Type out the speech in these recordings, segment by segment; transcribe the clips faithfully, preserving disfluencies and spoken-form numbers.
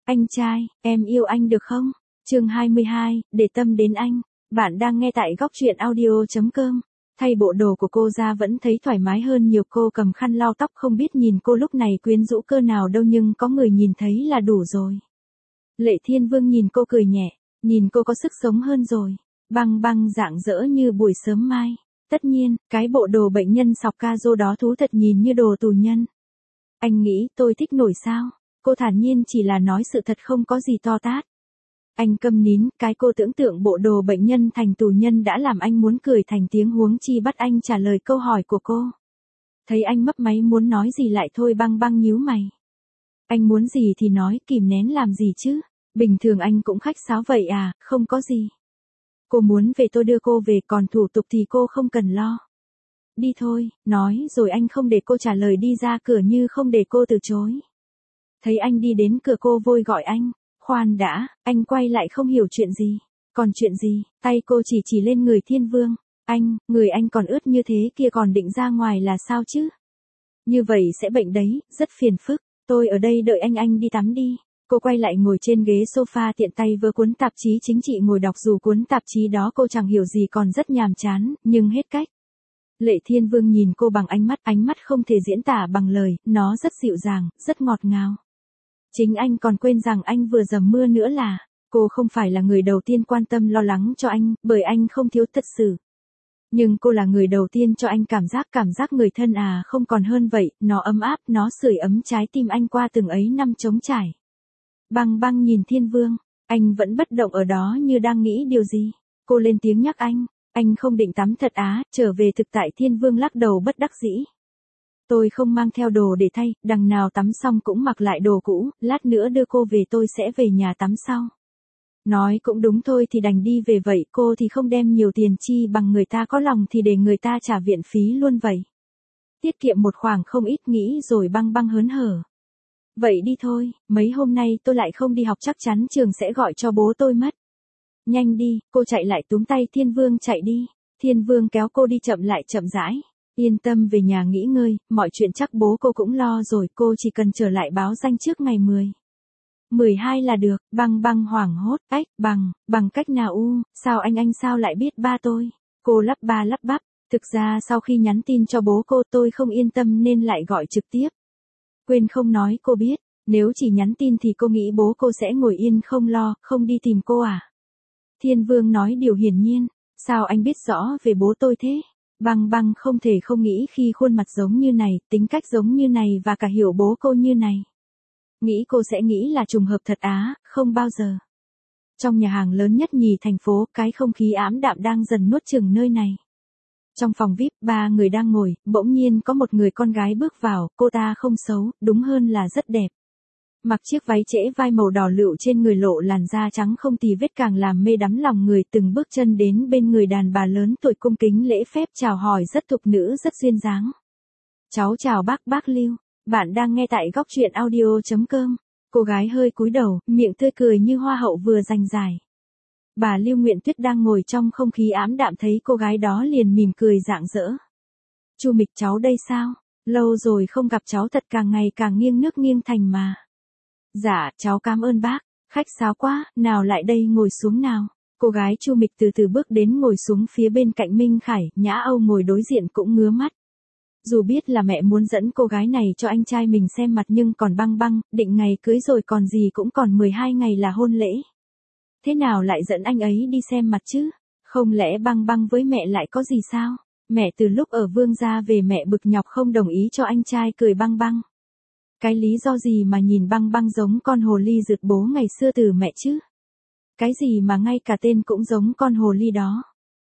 Anh trai, em yêu anh được không? Chương hai mươi hai, để tâm đến anh. Bạn đang nghe tại góc truyện audio chấm com. Thay bộ đồ của cô ra vẫn thấy thoải mái hơn nhiều. Cô cầm khăn lau tóc, không biết nhìn cô lúc này quyến rũ cơ nào đâu, nhưng có người nhìn thấy là đủ rồi. Lệ Thiên Vương nhìn cô cười nhẹ, nhìn cô có sức sống hơn rồi. Băng băng rạng rỡ như buổi sớm mai. Tất nhiên, cái bộ đồ bệnh nhân sọc ca rô đó thú thật nhìn như đồ tù nhân. Anh nghĩ tôi thích nổi sao? Cô thản nhiên chỉ là nói sự thật, không có gì to tát. Anh câm nín, cái cô tưởng tượng bộ đồ bệnh nhân thành tù nhân đã làm anh muốn cười thành tiếng, huống chi bắt anh trả lời câu hỏi của cô. Thấy anh mấp máy muốn nói gì lại thôi. Băng băng nhíu mày. Anh muốn gì thì nói, kìm nén làm gì chứ? Bình thường anh cũng khách sáo vậy à? Không có gì. Cô muốn về tôi đưa cô về, còn thủ tục thì cô không cần lo. Đi thôi, nói rồi anh không để cô trả lời đi ra cửa như không để cô từ chối. Thấy anh đi đến cửa cô vội gọi anh. Khoan đã, anh quay lại không hiểu chuyện gì. Còn chuyện gì? Tay cô chỉ chỉ lên người Thiên Vương. Anh, người anh còn ướt như thế kia, còn định ra ngoài là sao chứ? Như vậy sẽ bệnh đấy, rất phiền phức. Tôi ở đây đợi anh, anh đi tắm đi. Cô quay lại ngồi trên ghế sofa, tiện tay vơ cuốn tạp chí chính trị ngồi đọc, dù cuốn tạp chí đó cô chẳng hiểu gì, còn rất nhàm chán, nhưng hết cách. Lệ Thiên Vương nhìn cô bằng ánh mắt, ánh mắt không thể diễn tả bằng lời, nó rất dịu dàng, rất ngọt ngào. Chính anh còn quên rằng anh vừa dầm mưa nữa là, cô không phải là người đầu tiên quan tâm lo lắng cho anh, bởi anh không thiếu thật sự. Nhưng cô là người đầu tiên cho anh cảm giác, cảm giác người thân à, không còn hơn vậy, nó ấm áp, nó sưởi ấm trái tim anh qua từng ấy năm trống trải. Băng băng nhìn Thiên Vương, anh vẫn bất động ở đó như đang nghĩ điều gì. Cô lên tiếng nhắc anh, anh không định tắm thật á? Trở về thực tại. Thiên Vương lắc đầu bất đắc dĩ. Tôi không mang theo đồ để thay, đằng nào tắm xong cũng mặc lại đồ cũ, lát nữa đưa cô về, tôi sẽ về nhà tắm sau. Nói cũng đúng thôi, thì đành đi về vậy, cô thì không đem nhiều tiền, chi bằng người ta có lòng thì để người ta trả viện phí luôn vậy. Tiết kiệm một khoản không ít, nghĩ rồi băng băng hớn hở. Vậy đi thôi, mấy hôm nay tôi lại không đi học, chắc chắn trường sẽ gọi cho bố tôi mất. Nhanh đi, cô chạy lại túm tay Thiên Vương, chạy đi. Thiên Vương kéo cô đi chậm lại, chậm rãi. Yên tâm, về nhà nghỉ ngơi, mọi chuyện chắc bố cô cũng lo rồi, cô chỉ cần trở lại báo danh trước ngày mười. mười hai là được. Băng băng hoảng hốt, ách, bằng, bằng cách nào u, sao anh anh sao lại biết ba tôi? Cô lắp ba lắp bắp, thực ra sau khi nhắn tin cho bố cô, tôi không yên tâm nên lại gọi trực tiếp. Quên không nói cô biết, nếu chỉ nhắn tin thì cô nghĩ bố cô sẽ ngồi yên không lo, không đi tìm cô à? Thiên Vương nói điều hiển nhiên, sao anh biết rõ về bố tôi thế? Băng băng không thể không nghĩ khi khuôn mặt giống như này, tính cách giống như này và cả hiểu bố cô như này. Nghĩ cô sẽ nghĩ là trùng hợp thật á, không bao giờ. Trong nhà hàng lớn nhất nhì thành phố, cái không khí ảm đạm đang dần nuốt chửng nơi này. Trong phòng vi ai pi, ba người đang ngồi, bỗng nhiên có một người con gái bước vào, cô ta không xấu, đúng hơn là rất đẹp. Mặc chiếc váy trễ vai màu đỏ lựu, trên người lộ làn da trắng không tì vết, càng làm mê đắm lòng người. Từng bước chân đến bên người đàn bà lớn tuổi, cung kính lễ phép chào hỏi, rất thục nữ, rất duyên dáng. Cháu chào bác, bác Lưu. Bạn đang nghe tại góc truyện audio chấm com. Cô gái hơi cúi đầu, miệng tươi cười như hoa hậu vừa giành giải. Bà Lưu Nguyện Tuyết đang ngồi trong không khí ám đạm, thấy cô gái đó liền mỉm cười rạng rỡ. Chu Mịch, cháu đây sao? Lâu rồi không gặp cháu, thật càng ngày càng nghiêng nước nghiêng thành mà. Dạ, cháu cảm ơn bác, khách sáo quá, nào lại đây ngồi xuống nào. Cô gái Chu Mịch từ từ bước đến ngồi xuống phía bên cạnh Minh Khải, Nhã Âu ngồi đối diện cũng ngứa mắt. Dù biết là mẹ muốn dẫn cô gái này cho anh trai mình xem mặt, nhưng còn băng băng, định ngày cưới rồi còn gì, cũng còn mười hai ngày là hôn lễ. Thế nào lại dẫn anh ấy đi xem mặt chứ? Không lẽ băng băng với mẹ lại có gì sao? Mẹ từ lúc ở Vương gia về mẹ bực nhọc không đồng ý cho anh trai cười. Băng băng. Cái lý do gì mà nhìn băng băng giống con hồ ly rượt bố ngày xưa từ mẹ chứ? Cái gì mà ngay cả tên cũng giống con hồ ly đó?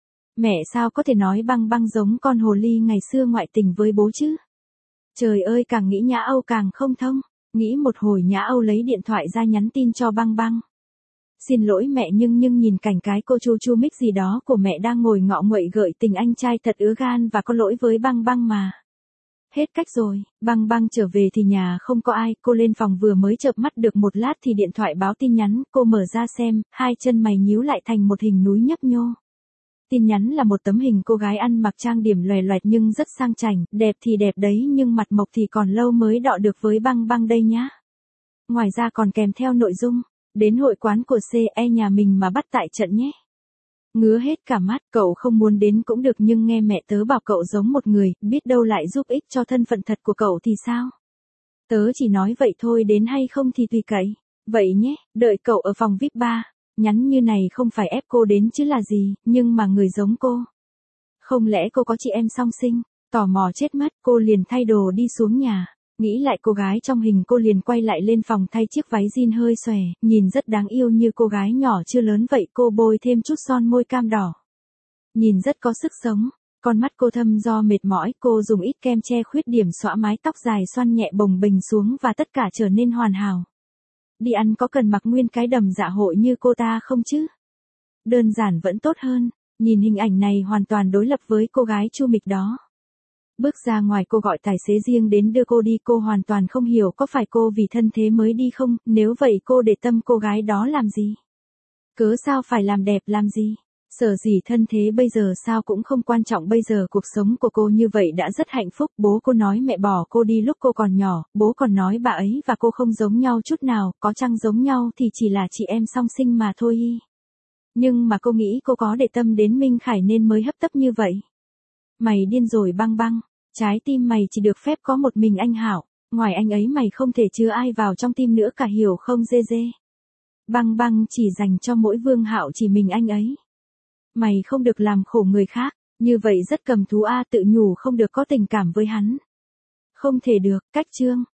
Mẹ sao có thể nói băng băng giống con hồ ly ngày xưa ngoại tình với bố chứ? Trời ơi, càng nghĩ Nhã Âu càng không thông. Nghĩ một hồi, Nhã Âu lấy điện thoại ra nhắn tin cho băng băng. Xin lỗi mẹ, nhưng nhưng nhìn cảnh cái cô chu chu mích gì đó của mẹ đang ngồi ngọ nguậy gợi tình anh trai, thật ứa gan và có lỗi với băng băng mà. Hết cách rồi. Băng băng trở về thì nhà không có ai, cô lên phòng vừa mới chợp mắt được một lát thì điện thoại báo tin nhắn, cô mở ra xem, hai chân mày nhíu lại thành một hình núi nhấp nhô. Tin nhắn là một tấm hình cô gái ăn mặc trang điểm loè loẹt nhưng rất sang chảnh, đẹp thì đẹp đấy, nhưng mặt mộc thì còn lâu mới đọ được với băng băng đây nhá. ngoài ra còn kèm theo nội dung, đến hội quán của xê e nhà mình mà bắt tại trận nhé. Ngứa hết cả mắt, cậu không muốn đến cũng được nhưng nghe mẹ tớ bảo cậu giống một người, biết đâu lại giúp ích cho thân phận thật của cậu thì sao? Tớ chỉ nói vậy thôi, đến hay không thì tùy cậy. Vậy nhé, đợi cậu ở phòng vi ai pi ba. Nhắn như này không phải ép cô đến chứ là gì, nhưng mà người giống cô. Không lẽ cô có chị em song sinh? Tò mò chết mất, cô liền thay đồ đi xuống nhà. Nghĩ lại cô gái trong hình, cô liền quay lại lên phòng thay chiếc váy jean hơi xòe, nhìn rất đáng yêu như cô gái nhỏ chưa lớn vậy. Cô bôi thêm chút son môi cam đỏ, nhìn rất có sức sống. Con mắt cô thâm do mệt mỏi, cô dùng ít kem che khuyết điểm, xõa mái tóc dài xoăn nhẹ bồng bềnh xuống và tất cả trở nên hoàn hảo. Đi ăn có cần mặc nguyên cái đầm dạ hội như cô ta không chứ? Đơn giản vẫn tốt hơn. Nhìn hình ảnh này hoàn toàn đối lập với cô gái chu mịch đó. Bước ra ngoài, cô gọi tài xế riêng đến đưa cô đi. Cô hoàn toàn không hiểu có phải cô vì thân thế mới đi không, nếu vậy cô để tâm cô gái đó làm gì? Cớ sao phải làm đẹp làm gì? Sở dĩ thân thế bây giờ sao cũng không quan trọng, bây giờ cuộc sống của cô như vậy đã rất hạnh phúc. Bố cô nói mẹ bỏ cô đi lúc cô còn nhỏ, bố còn nói bà ấy và cô không giống nhau chút nào, có chăng giống nhau thì chỉ là chị em song sinh mà thôi. Nhưng mà cô nghĩ cô có để tâm đến Minh Khải nên mới hấp tấp như vậy. Mày điên rồi Băng Băng, trái tim mày chỉ được phép có một mình anh Hảo, ngoài anh ấy mày không thể chứa ai vào trong tim nữa cả, hiểu không dê dê? Băng Băng chỉ dành cho mỗi Vương Hạo chỉ mình anh ấy. Mày không được làm khổ người khác, như vậy rất cầm thú a, tự nhủ không được có tình cảm với hắn. Không thể được, cách chương.